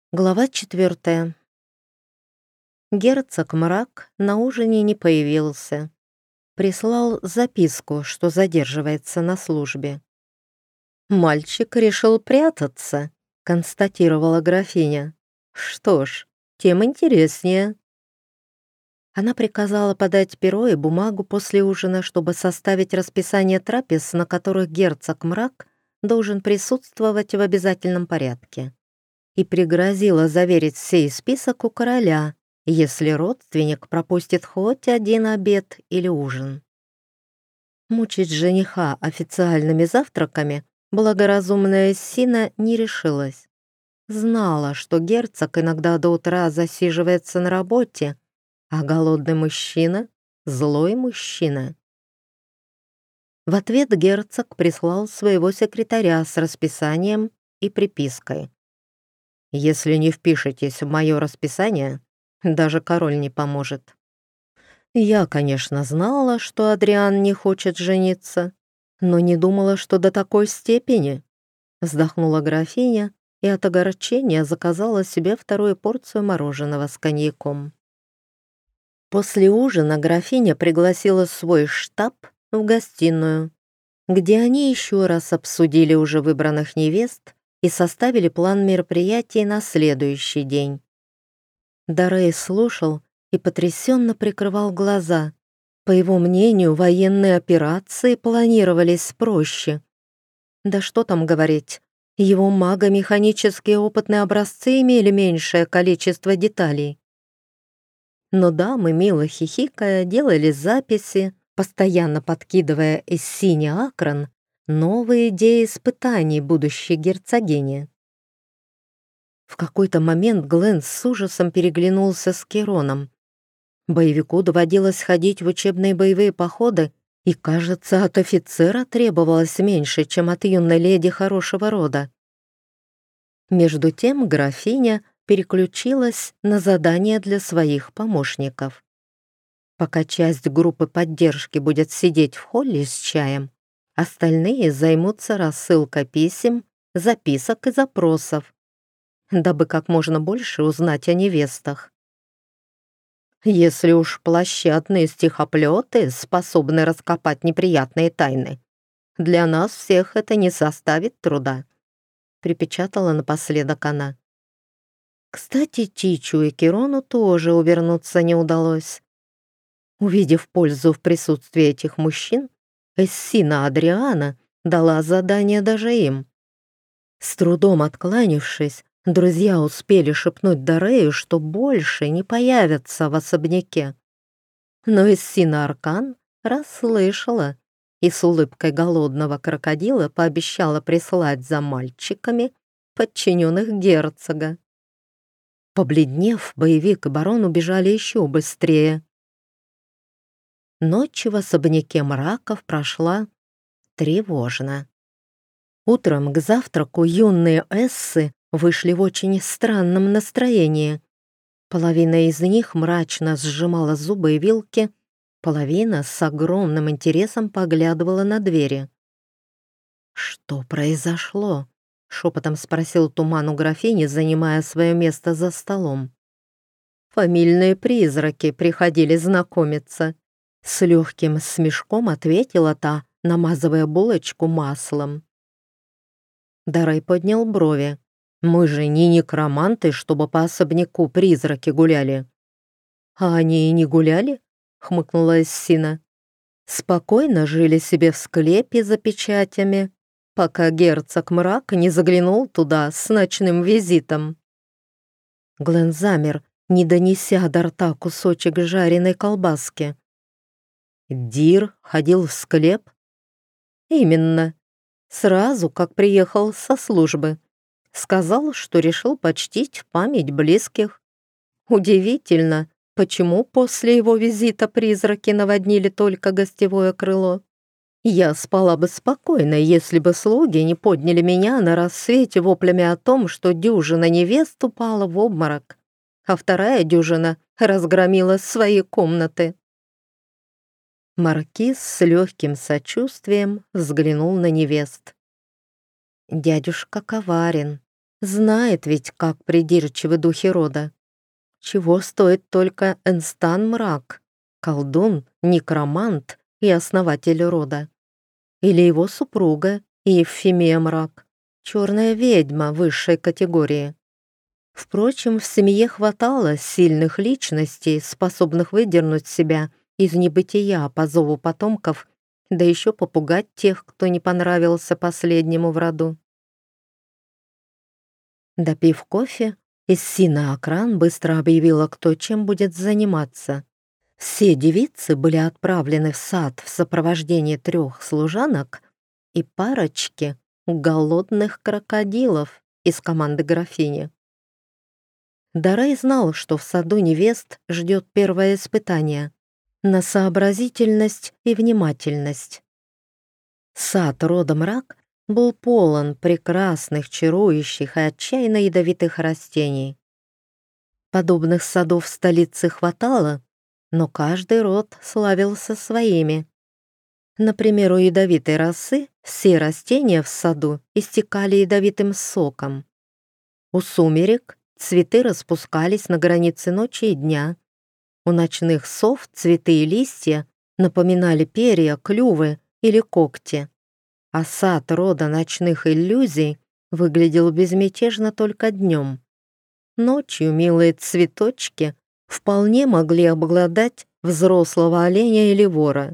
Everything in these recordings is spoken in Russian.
Глава 4. Герцог Мрак на ужине не появился. Прислал записку, что задерживается на службе. «Мальчик решил прятаться», — констатировала графиня. «Что ж, тем интереснее». Она приказала подать перо и бумагу после ужина, чтобы составить расписание трапез, на которых герцог Мрак должен присутствовать в обязательном порядке, и пригрозила заверить сей список у короля, если родственник пропустит хоть один обед или ужин. Мучить жениха официальными завтраками благоразумная Сина не решилась. Знала, что герцог иногда до утра засиживается на работе, а голодный мужчина — злой мужчина. В ответ герцог прислал своего секретаря с расписанием и припиской. «Если не впишетесь в мое расписание, даже король не поможет». Я, конечно, знала, что Адриан не хочет жениться, но не думала, что до такой степени. Вздохнула графиня и от огорчения заказала себе вторую порцию мороженого с коньяком. После ужина графиня пригласила свой штаб в гостиную, где они еще раз обсудили уже выбранных невест и составили план мероприятий на следующий день. Дарей слушал и потрясенно прикрывал глаза. По его мнению, военные операции планировались проще. Да что там говорить, его маго-механические опытные образцы имели меньшее количество деталей. Но дамы, мило хихикая, делали записи, постоянно подкидывая из синий акрон новые идеи испытаний будущей герцогини. В какой-то момент Глен с ужасом переглянулся с Кероном. Боевику доводилось ходить в учебные боевые походы, и, кажется, от офицера требовалось меньше, чем от юной леди хорошего рода. Между тем графиня переключилась на задания для своих помощников. Пока часть группы поддержки будет сидеть в холле с чаем, остальные займутся рассылкой писем, записок и запросов, дабы как можно больше узнать о невестах. Если уж площадные стихоплеты способны раскопать неприятные тайны, для нас всех это не составит труда, припечатала напоследок она. Кстати, Тичу и Кирону тоже увернуться не удалось. Увидев пользу в присутствии этих мужчин, Эссина Адриана дала задание даже им. С трудом откланившись, друзья успели шепнуть Дарею, что больше не появятся в особняке. Но Эссина Аркан расслышала и с улыбкой голодного крокодила пообещала прислать за мальчиками подчиненных герцога. Побледнев, боевик и барон убежали еще быстрее. Ночь в особняке Мраков прошла тревожно. Утром к завтраку юные эссы вышли в очень странном настроении. Половина из них мрачно сжимала зубы и вилки, половина с огромным интересом поглядывала на двери. «Что произошло?» — шепотом спросил Туман у графини, занимая свое место за столом. «Фамильные призраки приходили знакомиться», — с легким смешком ответила та, намазывая булочку маслом. Дарай поднял брови. «Мы же не некроманты, чтобы по особняку призраки гуляли». «А они и не гуляли?» — хмыкнула Эссина. «Спокойно жили себе в склепе за печатями, пока герцог Мрак не заглянул туда с ночным визитом». Глен замер, не донеся до рта кусочек жареной колбаски. «Дир ходил в склеп?» «Именно. Сразу, как приехал со службы. Сказал, что решил почтить память близких. Удивительно, почему после его визита призраки наводнили только гостевое крыло. Я спала бы спокойно, если бы слуги не подняли меня на рассвете воплями о том, что дюжина невест упала в обморок, а вторая дюжина разгромила свои комнаты». Маркиз с легким сочувствием взглянул на невест. «Дядюшка коварен. Знает ведь, как придирчивы духи рода. Чего стоит только Энстан Мрак, колдун, некромант и основатель рода. Или его супруга Евфимия Мрак, черная ведьма высшей категории. Впрочем, в семье хватало сильных личностей, способных выдернуть себя из небытия по зову потомков, да еще попугать тех, кто не понравился последнему в роду. Допив кофе, Иссина Акран быстро объявила, кто чем будет заниматься. Все девицы были отправлены в сад в сопровождении 3 служанок и парочки голодных крокодилов из команды графини. Дарай знал, что в саду невест ждет первое испытание на сообразительность и внимательность. Сад рода Мрак был полон прекрасных, чарующих и отчаянно ядовитых растений. Подобных садов в столице хватало, но каждый род славился своими. Например, у ядовитой росы все растения в саду истекали ядовитым соком. У сумерек цветы распускались на границе ночи и дня. У ночных сов цветы и листья напоминали перья, клювы или когти. А сад рода ночных иллюзий выглядел безмятежно только днем. Ночью милые цветочки вполне могли обглодать взрослого оленя или вора.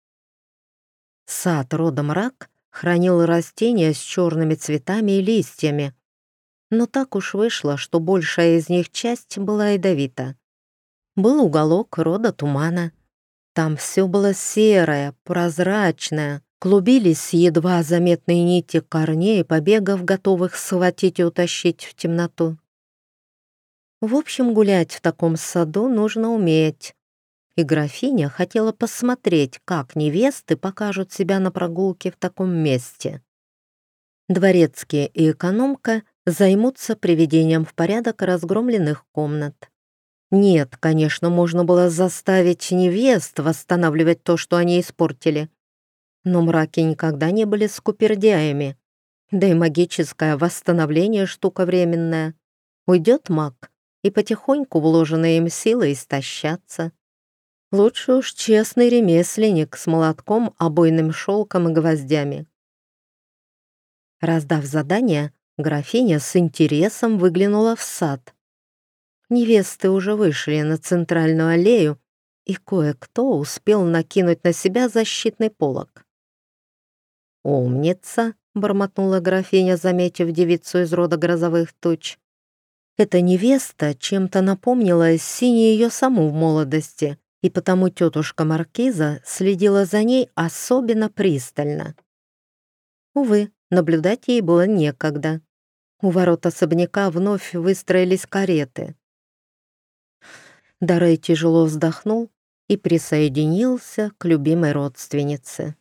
Сад рода Мрак хранил растения с черными цветами и листьями, но так уж вышло, что большая из них часть была ядовита. Был уголок рода Тумана. Там все было серое, прозрачное, клубились едва заметные нити корней и побегов, готовых схватить и утащить в темноту. В общем, гулять в таком саду нужно уметь. И графиня хотела посмотреть, как невесты покажут себя на прогулке в таком месте. Дворецкие и экономка займутся приведением в порядок разгромленных комнат. Нет, конечно, можно было заставить невест восстанавливать то, что они испортили. Но мраки никогда не были скупердяями. Да и магическое восстановление — штука временная. Уйдет маг, и потихоньку вложенные им силы истощатся. Лучше уж честный ремесленник с молотком, обойным шелком и гвоздями. Раздав задание, графиня с интересом выглянула в сад. Невесты уже вышли на центральную аллею, и кое-кто успел накинуть на себя защитный полог. «Умница!» — бормотнула графиня, заметив девицу из рода грозовых туч. Эта невеста чем-то напомнила Сине ее саму в молодости, и потому тетушка Маркиза следила за ней особенно пристально. Увы, наблюдать ей было некогда. У ворот особняка вновь выстроились кареты. Дарей тяжело вздохнул и присоединился к любимой родственнице.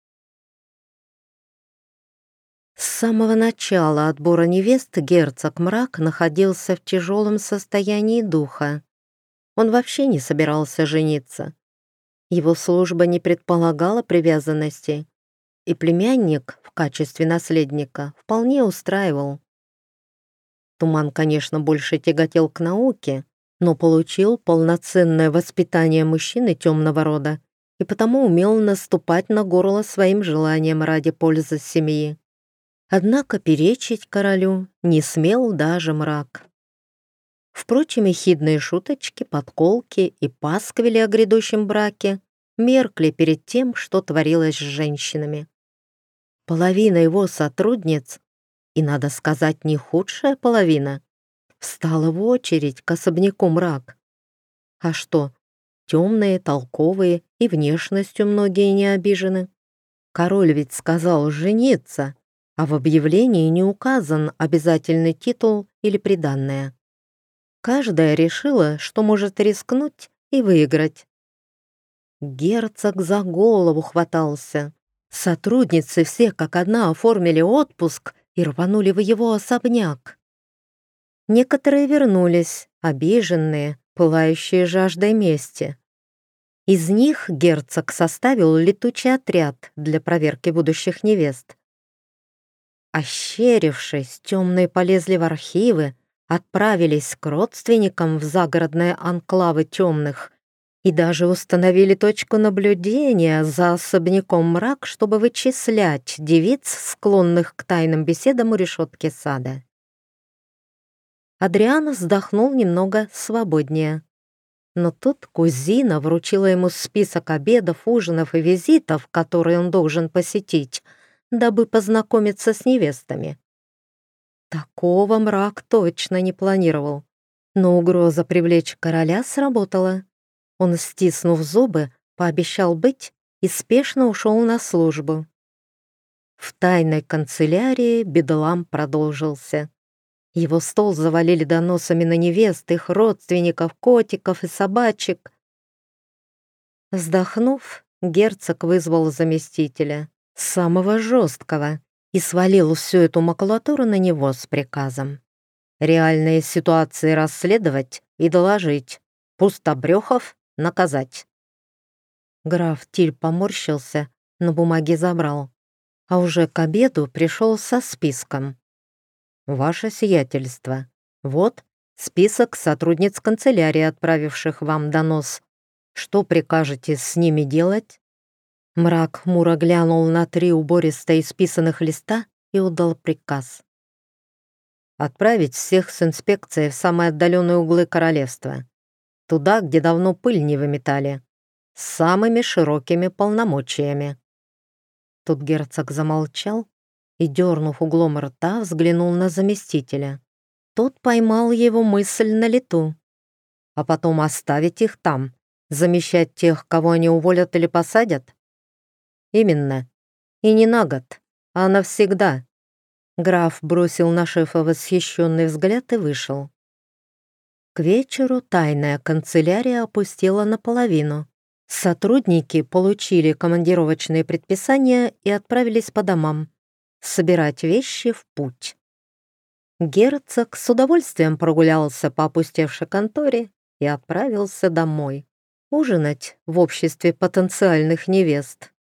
С самого начала отбора невест герцог Мрак находился в тяжелом состоянии духа. Он вообще не собирался жениться. Его служба не предполагала привязанности, и племянник в качестве наследника вполне устраивал. Туман, конечно, больше тяготел к науке, но получил полноценное воспитание мужчины темного рода и потому умел наступать на горло своим желанием ради пользы семьи. Однако перечить королю не смел даже Мрак. Впрочем, ехидные шуточки, подколки и пасквили о грядущем браке меркли перед тем, что творилось с женщинами. Половина его сотрудниц, и, надо сказать, не худшая половина, встала в очередь к особняку Мрак. А что, темные, толковые и внешностью многие не обижены. Король ведь сказал жениться, а в объявлении не указан обязательный титул или приданное. Каждая решила, что может рискнуть и выиграть. Герцог за голову хватался. Сотрудницы все как одна оформили отпуск и рванули в его особняк. Некоторые вернулись, обиженные, пылающие жаждой мести. Из них герцог составил летучий отряд для проверки будущих невест. Ощерившись, темные полезли в архивы, отправились к родственникам в загородные анклавы темных и даже установили точку наблюдения за особняком мрак, чтобы вычислять девиц, склонных к тайным беседам у решетки сада. Адриан вздохнул немного свободнее. Но тут кузина вручила ему список обедов, ужинов и визитов, которые он должен посетить, дабы познакомиться с невестами. Такого мрак точно не планировал. Но угроза привлечь короля сработала. Он, стиснув зубы, пообещал быть и спешно ушел на службу. В тайной канцелярии бедлам продолжился. Его стол завалили доносами на невест, их родственников, котиков и собачек. Вздохнув, герцог вызвал заместителя, самого жесткого, и свалил всю эту макулатуру на него с приказом реальные ситуации расследовать и доложить, пустобрехов наказать. Граф Тиль поморщился, но бумаги забрал, а уже к обеду пришел со списком. «Ваше сиятельство, вот список сотрудниц канцелярии, отправивших вам донос. Что прикажете с ними делать?» Мрак хмуро глянул на 3 убористо исписанных листа и отдал приказ. «Отправить всех с инспекцией в самые отдаленные углы королевства. Туда, где давно пыль не выметали. С самыми широкими полномочиями». Тут герцог замолчал и, дернув углом рта, взглянул на заместителя. Тот поймал его мысль на лету. «А потом оставить их там, замещать тех, кого они уволят или посадят?» «Именно. И не на год, а навсегда». Граф бросил на шефа восхищенный взгляд и вышел. К вечеру тайная канцелярия опустела наполовину. Сотрудники получили командировочные предписания и отправились по домам собирать вещи в путь. Герцог с удовольствием прогулялся по опустевшей конторе и отправился домой ужинать в обществе потенциальных невест.